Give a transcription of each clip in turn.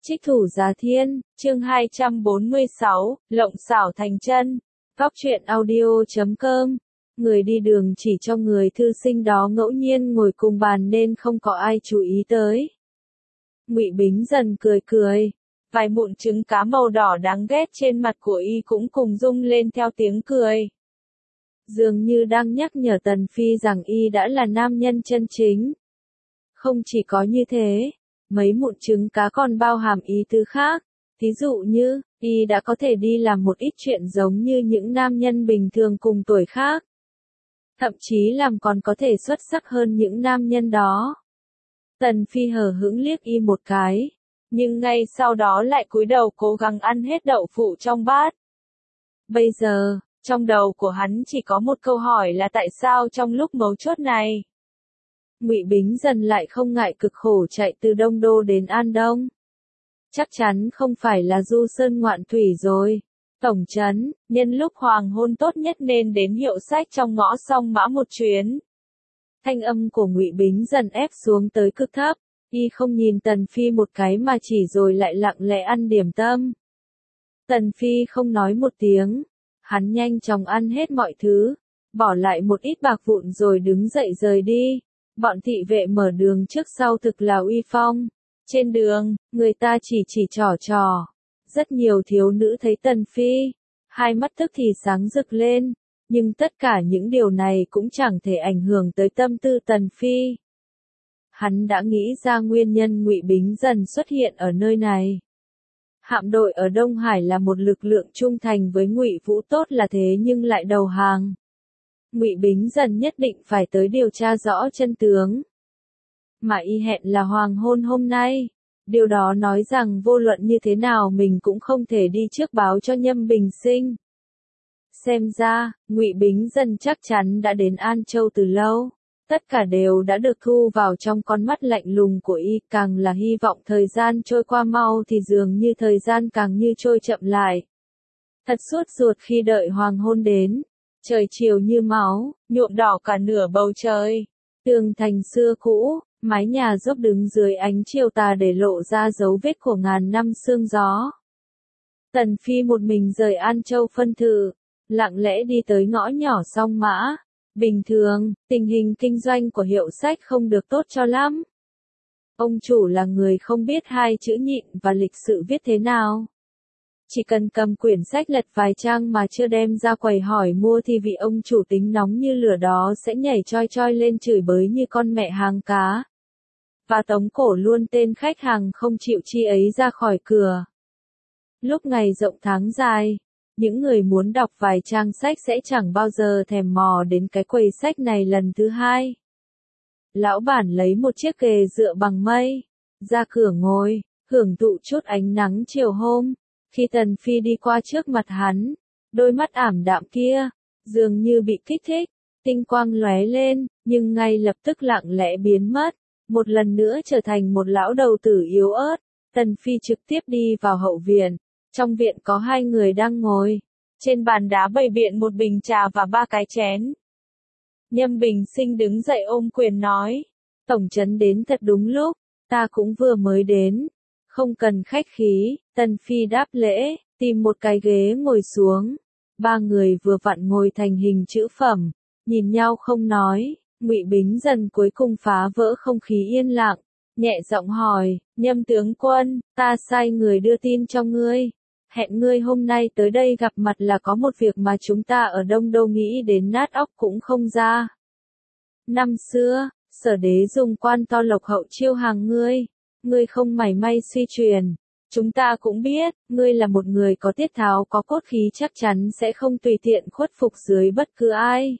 Trích Thủ Giá Thiên, chương 246, Lộng xảo thành chân. Góc truyện audio.com. Người đi đường chỉ cho người thư sinh đó ngẫu nhiên ngồi cùng bàn nên không có ai chú ý tới. Ngụy Bính dần cười cười. Vài mụn trứng cá màu đỏ đáng ghét trên mặt của y cũng cùng rung lên theo tiếng cười. Dường như đang nhắc nhở Tần Phi rằng y đã là nam nhân chân chính. Không chỉ có như thế, mấy mụn trứng cá còn bao hàm ý tứ khác, thí dụ như, y đã có thể đi làm một ít chuyện giống như những nam nhân bình thường cùng tuổi khác. Thậm chí làm còn có thể xuất sắc hơn những nam nhân đó. Tần Phi hờ hững liếc y một cái, nhưng ngay sau đó lại cúi đầu cố gắng ăn hết đậu phụ trong bát. Bây giờ, trong đầu của hắn chỉ có một câu hỏi là tại sao trong lúc mấu chốt này, Ngụy Bính dần lại không ngại cực khổ chạy từ Đông Đô đến An Đông. Chắc chắn không phải là du sơn ngoạn thủy rồi. Tổng trấn, nhân lúc hoàng hôn tốt nhất nên đến hiệu sách trong ngõ Song Mã một chuyến. Thanh âm của Ngụy Bính dần ép xuống tới cực thấp, y không nhìn Tần Phi một cái mà chỉ rồi lại lặng lẽ ăn điểm tâm. Tần Phi không nói một tiếng, hắn nhanh chóng ăn hết mọi thứ, bỏ lại một ít bạc vụn rồi đứng dậy rời đi. Bọn thị vệ mở đường trước sau thực là uy phong. Trên đường, người ta chỉ trò. Rất nhiều thiếu nữ thấy Tần Phi, hai mắt tức thì sáng rực lên, nhưng tất cả những điều này cũng chẳng thể ảnh hưởng tới tâm tư Tần Phi. Hắn đã nghĩ ra nguyên nhân Ngụy Bính dần xuất hiện ở nơi này. Hạm đội ở Đông Hải là một lực lượng trung thành với Ngụy Vũ tốt là thế nhưng lại đầu hàng. Ngụy Bính dần nhất định phải tới điều tra rõ chân tướng. Mà y hẹn là hoàng hôn hôm nay. Điều đó nói rằng vô luận như thế nào mình cũng không thể đi trước báo cho Nhâm Bình Sinh. Xem ra, Ngụy Bính dần chắc chắn đã đến An Châu từ lâu. Tất cả đều đã được thu vào trong con mắt lạnh lùng của y, càng là hy vọng thời gian trôi qua mau thì dường như thời gian càng như trôi chậm lại. Thật sốt ruột khi đợi hoàng hôn đến. Trời chiều như máu, nhuộm đỏ cả nửa bầu trời. Tường thành xưa cũ, mái nhà dốc đứng dưới ánh chiều tà để lộ ra dấu vết của ngàn năm sương gió. Tần Phi một mình rời An Châu phân thự, lặng lẽ đi tới ngõ nhỏ Song Mã. Bình thường, tình hình kinh doanh của hiệu sách không được tốt cho lắm. Ông chủ là người không biết hai chữ nhịn và lịch sự viết thế nào. Chỉ cần cầm quyển sách lật vài trang mà chưa đem ra quầy hỏi mua thì vị ông chủ tính nóng như lửa đó sẽ nhảy choi choi lên chửi bới như con mẹ hàng cá. Và tống cổ luôn tên khách hàng không chịu chi ấy ra khỏi cửa. Lúc ngày rộng tháng dài, những người muốn đọc vài trang sách sẽ chẳng bao giờ thèm mò đến cái quầy sách này lần thứ hai. Lão bản lấy một chiếc ghề dựa bằng mây, ra cửa ngồi, hưởng thụ chút ánh nắng chiều hôm. Khi Tần Phi đi qua trước mặt hắn, đôi mắt ảm đạm kia, dường như bị kích thích, tinh quang lóe lên, nhưng ngay lập tức lặng lẽ biến mất, một lần nữa trở thành một lão đầu tử yếu ớt. Tần Phi trực tiếp đi vào hậu viện, trong viện có hai người đang ngồi, trên bàn đá bày biện một bình trà và ba cái chén. Nhâm Bình Sinh đứng dậy ôm quyền nói, tổng trấn đến thật đúng lúc, ta cũng vừa mới đến. Không cần khách khí, Tần Phi đáp lễ, tìm một cái ghế ngồi xuống. Ba người vừa vặn ngồi thành hình chữ phẩm, nhìn nhau không nói. Ngụy Bính dần cuối cùng phá vỡ không khí yên lặng, nhẹ giọng hỏi, Nhâm tướng quân, ta sai người đưa tin cho ngươi. Hẹn ngươi hôm nay tới đây gặp mặt là có một việc mà chúng ta ở Đông Đô nghĩ đến nát óc cũng không ra. Năm xưa, Sở Đế dùng quan to lộc hậu chiêu hàng ngươi. Ngươi không mảy may suy truyền. Chúng ta cũng biết, ngươi là một người có tiết tháo có cốt khí chắc chắn sẽ không tùy tiện khuất phục dưới bất cứ ai.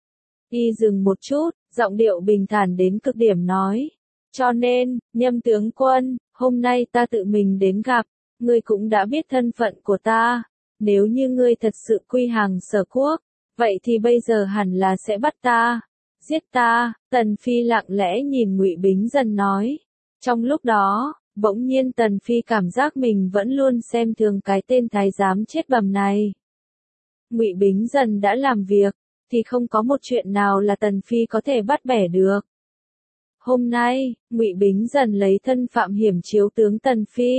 Y dừng một chút, giọng điệu bình thản đến cực điểm nói. Cho nên, Nhâm tướng quân, hôm nay ta tự mình đến gặp, ngươi cũng đã biết thân phận của ta. Nếu như ngươi thật sự quy hàng Sở quốc, vậy thì bây giờ hẳn là sẽ bắt ta, giết ta. Tần Phi lặng lẽ nhìn Ngụy Bính dần nói. Trong lúc đó, bỗng nhiên Tần Phi cảm giác mình vẫn luôn xem thường cái tên thái giám chết bầm này. Ngụy Bính dần đã làm việc, thì không có một chuyện nào là Tần Phi có thể bắt bẻ được. Hôm nay, Ngụy Bính dần lấy thân phạm hiểm chiếu tướng Tần Phi,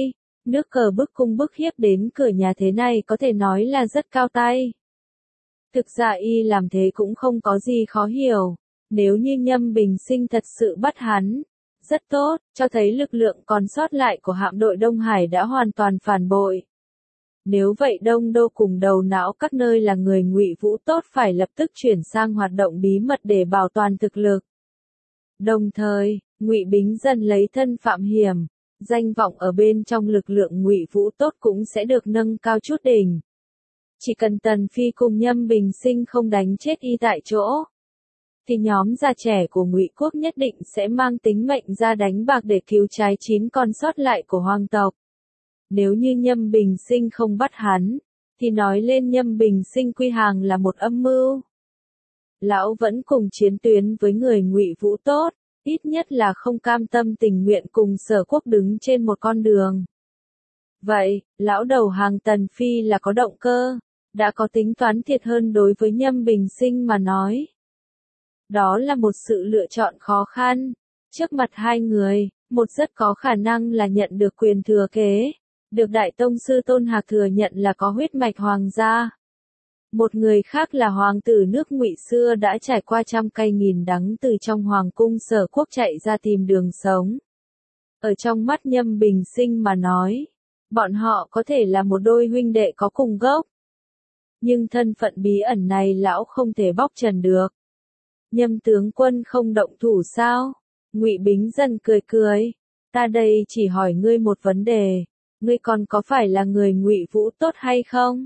Nước cờ bức cung bức hiếp đến cửa nhà thế này có thể nói là rất cao tay. Thực ra y làm thế cũng không có gì khó hiểu. Nếu như Nhâm Bình Sinh thật sự bắt hắn, rất tốt, cho thấy lực lượng còn sót lại của hạm đội Đông Hải đã hoàn toàn phản bội. Nếu vậy Đông Đô cùng đầu não các nơi là người Ngụy Vũ tốt phải lập tức chuyển sang hoạt động bí mật để bảo toàn thực lực. Đồng thời, Ngụy Bính Dân lấy thân phạm hiểm, danh vọng ở bên trong lực lượng Ngụy Vũ tốt cũng sẽ được nâng cao chút đỉnh. Chỉ cần Tần Phi cùng Nhâm Bình Sinh không đánh chết y tại chỗ, thì nhóm già trẻ của Ngụy Quốc nhất định sẽ mang tính mệnh ra đánh bạc để cứu trái chín con sót lại của hoàng tộc. Nếu như Nhâm Bình Sinh không bắt hắn, thì nói lên Nhâm Bình Sinh quy hàng là một âm mưu. Lão vẫn cùng chiến tuyến với người Ngụy Vũ tốt, ít nhất là không cam tâm tình nguyện cùng Sở Quốc đứng trên một con đường. Vậy, lão đầu hàng Tần Phi là có động cơ, đã có tính toán thiệt hơn đối với Nhâm Bình Sinh mà nói. Đó là một sự lựa chọn khó khăn. Trước mặt hai người, một rất có khả năng là nhận được quyền thừa kế, được Đại Tông Sư Tôn Hạc thừa nhận là có huyết mạch hoàng gia. Một người khác là hoàng tử nước Ngụy xưa đã trải qua trăm cay nghìn đắng từ trong hoàng cung Sở Quốc chạy ra tìm đường sống. Ở trong mắt Nhâm Bình Sinh mà nói, bọn họ có thể là một đôi huynh đệ có cùng gốc. Nhưng thân phận bí ẩn này lão không thể bóc trần được. Nhâm tướng quân không động thủ sao? Ngụy Bính Dân cười cười. Ta đây chỉ hỏi ngươi một vấn đề. Ngươi còn có phải là người Ngụy Vũ tốt hay không?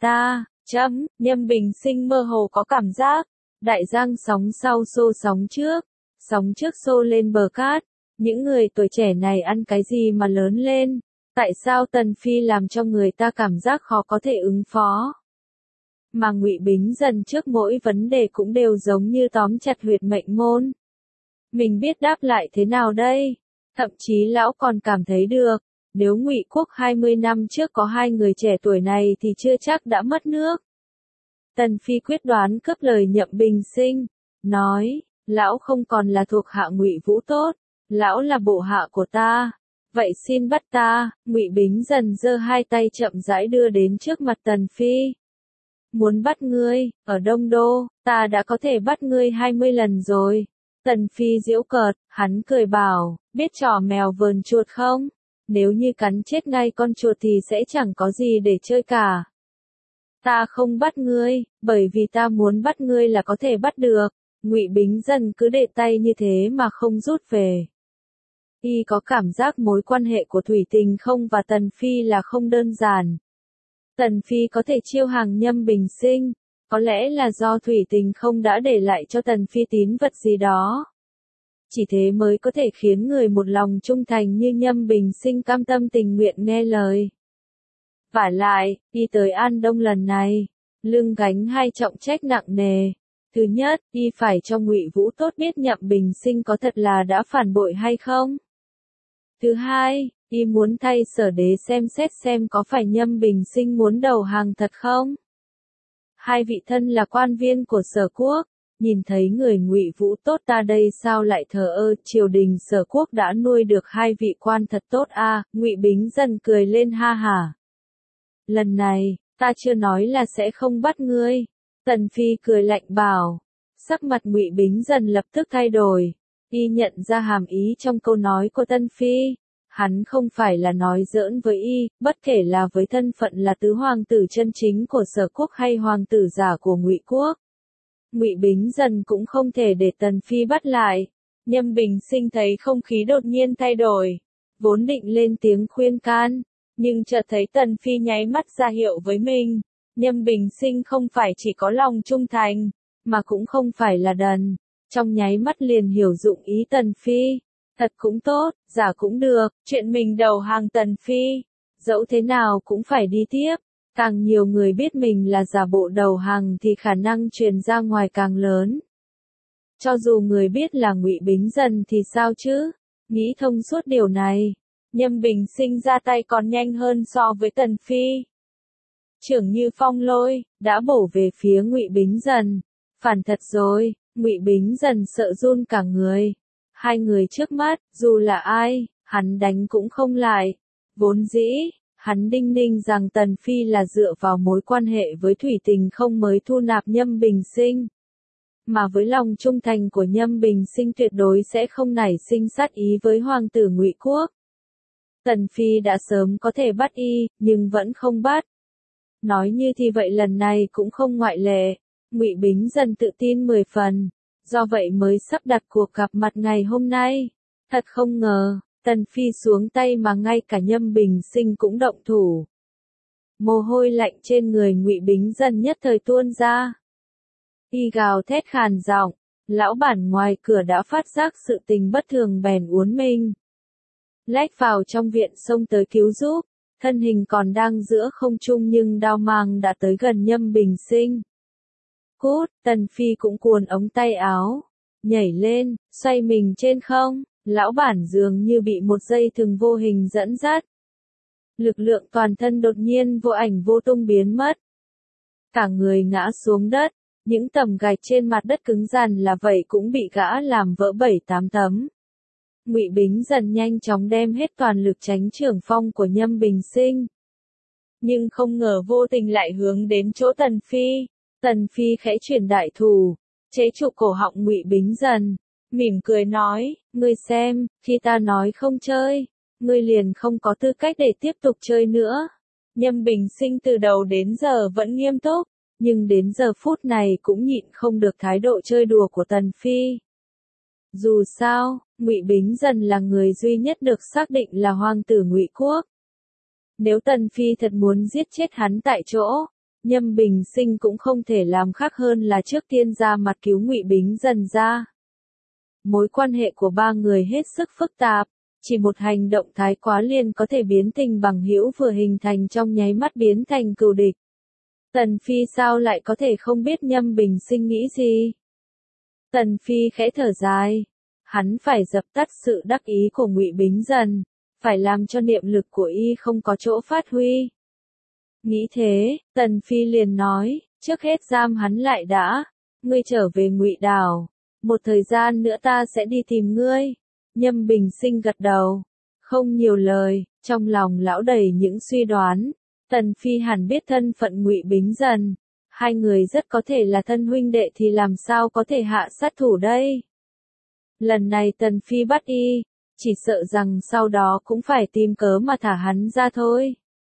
Nhâm Bình Sinh mơ hồ có cảm giác. Đại giang sóng sau xô sóng trước xô lên bờ cát. Những người tuổi trẻ này ăn cái gì mà lớn lên? Tại sao Tần Phi làm cho người ta cảm giác khó có thể ứng phó? Mà Ngụy Bính Dân trước mỗi vấn đề cũng đều giống như tóm chặt huyệt mệnh môn. Mình biết đáp lại thế nào đây? Thậm chí lão còn cảm thấy được, nếu Ngụy Quốc 20 năm trước có hai người trẻ tuổi này thì chưa chắc đã mất nước. Tần Phi quyết đoán cướp lời Nhậm Bình Sinh, nói, lão không còn là thuộc hạ Ngụy Vũ tốt, lão là bộ hạ của ta. Vậy xin bắt ta. Ngụy Bính Dần giơ hai tay chậm rãi đưa đến trước mặt Tần Phi. Muốn bắt ngươi, ở Đông Đô, ta đã có thể bắt ngươi 20 lần rồi. Tần Phi giễu cợt, hắn cười bảo, biết trò mèo vờn chuột không? Nếu như cắn chết ngay con chuột thì sẽ chẳng có gì để chơi cả. Ta không bắt ngươi, bởi vì ta muốn bắt ngươi là có thể bắt được. Ngụy Bính Dần cứ để tay như thế mà không rút về. Y có cảm giác mối quan hệ của Thủy Tình không và Tần Phi là không đơn giản. Tần Phi có thể chiêu hàng Nhâm Bình Sinh, có lẽ là do Thủy Tình không đã để lại cho Tần Phi tín vật gì đó. Chỉ thế mới có thể khiến người một lòng trung thành như Nhâm Bình Sinh cam tâm tình nguyện nghe lời. Vả lại, y tới An Đông lần này, lưng gánh hai trọng trách nặng nề. Thứ nhất, y phải cho Ngụy Vũ tốt biết Nhậm Bình Sinh có thật là đã phản bội hay không. Thứ hai, y muốn thay Sở Đế xem xét xem có phải Nhâm Bình Sinh muốn đầu hàng thật không. Hai vị thân là quan viên của Sở Quốc, nhìn thấy người Ngụy Vũ tốt ta đây sao lại thờ ơ, triều đình Sở Quốc đã nuôi được hai vị quan thật tốt a. Ngụy Bính Dần cười lên ha hả. Lần này, ta chưa nói là sẽ không bắt ngươi. Tần Phi cười lạnh bảo. Sắc mặt Ngụy Bính Dần lập tức thay đổi. Y nhận ra hàm ý trong câu nói của Tần Phi. Hắn không phải là nói giỡn với y, bất kể là với thân phận là tứ hoàng tử chân chính của Sở Quốc hay hoàng tử giả của Ngụy Quốc. Ngụy Bính Dần cũng không thể để Tần Phi bắt lại. Nhâm Bình Sinh thấy không khí đột nhiên thay đổi, vốn định lên tiếng khuyên can, nhưng chợt thấy Tần Phi nháy mắt ra hiệu với mình. Nhâm Bình Sinh không phải chỉ có lòng trung thành, mà cũng không phải là đần. Trong nháy mắt liền hiểu dụng ý Tần Phi. Thật cũng tốt, giả cũng được, chuyện mình đầu hàng Tần Phi, dẫu thế nào cũng phải đi tiếp. Càng nhiều người biết mình là giả bộ đầu hàng thì khả năng truyền ra ngoài càng lớn. Cho dù người biết là Ngụy Bính Dần thì sao chứ? Nghĩ thông suốt điều này, Nhâm Bình Sinh ra tay còn nhanh hơn so với Tần Phi. Trưởng như phong lôi, đã bổ về phía Ngụy Bính Dần. Phản thật rồi, Ngụy Bính Dần sợ run cả người. Hai người trước mắt, dù là ai, hắn đánh cũng không lại. Vốn dĩ, hắn đinh ninh rằng Tần Phi là dựa vào mối quan hệ với Thủy Tình không mới thu nạp Nhâm Bình Sinh. Mà với lòng trung thành của Nhâm Bình Sinh tuyệt đối sẽ không nảy sinh sát ý với hoàng tử Ngụy Quốc. Tần Phi đã sớm có thể bắt y, nhưng vẫn không bắt. Nói như thì vậy lần này cũng không ngoại lệ. Ngụy Bính Dần tự tin 10 phần, do vậy mới sắp đặt cuộc gặp mặt ngày hôm nay. Thật không ngờ, Tần Phi xuống tay mà ngay cả Nhâm Bình Sinh cũng động thủ. Mồ hôi lạnh trên người Ngụy Bính Dần nhất thời tuôn ra. Y gào thét khàn giọng, lão bản ngoài cửa đã phát giác sự tình bất thường bèn uốn mình. Lách vào trong viện xông tới cứu giúp, thân hình còn đang giữa không trung nhưng đao mang đã tới gần Nhâm Bình Sinh. Cút, Tần Phi cũng cuồn ống tay áo, nhảy lên, xoay mình trên không, lão bản dường như bị một dây thừng vô hình dẫn dắt. Lực lượng toàn thân đột nhiên vô ảnh vô tung biến mất. Cả người ngã xuống đất, những tầm gạch trên mặt đất cứng rắn là vậy cũng bị gã làm vỡ 7-8 tấm. Ngụy Bính Dần nhanh chóng đem hết toàn lực tránh trưởng phong của Nhâm Bình Sinh. Nhưng không ngờ vô tình lại hướng đến chỗ Tần Phi. Tần Phi khẽ chuyển đại thủ, chế trụ cổ họng Ngụy Bính Dần, mỉm cười nói, ngươi xem, khi ta nói không chơi, ngươi liền không có tư cách để tiếp tục chơi nữa. Nhâm Bình Sinh từ đầu đến giờ vẫn nghiêm túc, nhưng đến giờ phút này cũng nhịn không được thái độ chơi đùa của Tần Phi. Dù sao, Ngụy Bính Dần là người duy nhất được xác định là hoàng tử Ngụy Quốc. Nếu Tần Phi thật muốn giết chết hắn tại chỗ, Nhâm Bình Sinh cũng không thể làm khác hơn là trước tiên ra mặt cứu Ngụy Bính Dần ra. Mối quan hệ của ba người hết sức phức tạp, chỉ một hành động thái quá liền có thể biến tình bằng hữu vừa hình thành trong nháy mắt biến thành cừu địch. Tần Phi sao lại có thể không biết Nhâm Bình Sinh nghĩ gì? Tần Phi khẽ thở dài, hắn phải dập tắt sự đắc ý của Ngụy Bính Dần, phải làm cho niệm lực của y không có chỗ phát huy. Nghĩ thế, Tần Phi liền nói, trước hết giam hắn lại đã, ngươi trở về Ngụy Đảo, một thời gian nữa ta sẽ đi tìm ngươi. Nhâm Bình Sinh gật đầu, không nhiều lời, trong lòng lão đầy những suy đoán. Tần Phi hẳn biết thân phận Ngụy Bính Dần, hai người rất có thể là thân huynh đệ thì làm sao có thể hạ sát thủ đây. Lần này Tần Phi bắt y, chỉ sợ rằng sau đó cũng phải tìm cớ mà thả hắn ra thôi.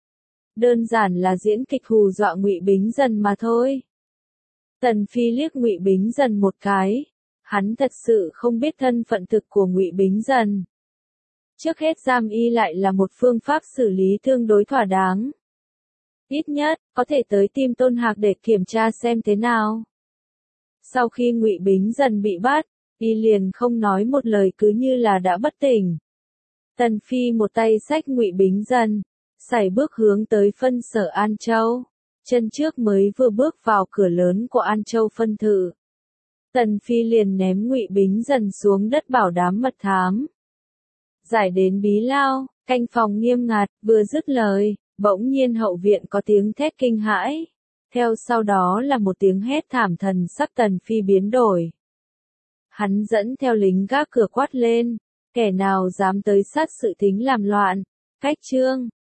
Đơn giản là diễn kịch hù dọa Ngụy Bính Dần mà thôi. Tần Phi liếc Ngụy Bính Dần một cái, hắn thật sự không biết thân phận thực của Ngụy Bính Dần. Trước hết giam y lại là một phương pháp xử lý tương đối thỏa đáng. Ít nhất, có thể tới tìm Tôn Hạc để kiểm tra xem thế nào. Sau khi Ngụy Bính Dần bị bắt, y liền không nói một lời cứ như là đã bất tỉnh. Tần Phi một tay xách Ngụy Bính Dần, sải bước hướng tới phân sở An Châu. Chân trước mới vừa bước vào cửa lớn của An Châu phân thự. Tần Phi liền ném Ngụy Bính Dần xuống đất bảo đám mật thám. Giải đến Bí Lao, canh phòng nghiêm ngặt, vừa dứt lời, bỗng nhiên hậu viện có tiếng thét kinh hãi. Theo sau đó là một tiếng hét thảm, thần sắc Tần Phi biến đổi. Hắn dẫn theo lính gác cửa quát lên, kẻ nào dám tới sát sự thính làm loạn, cách trương.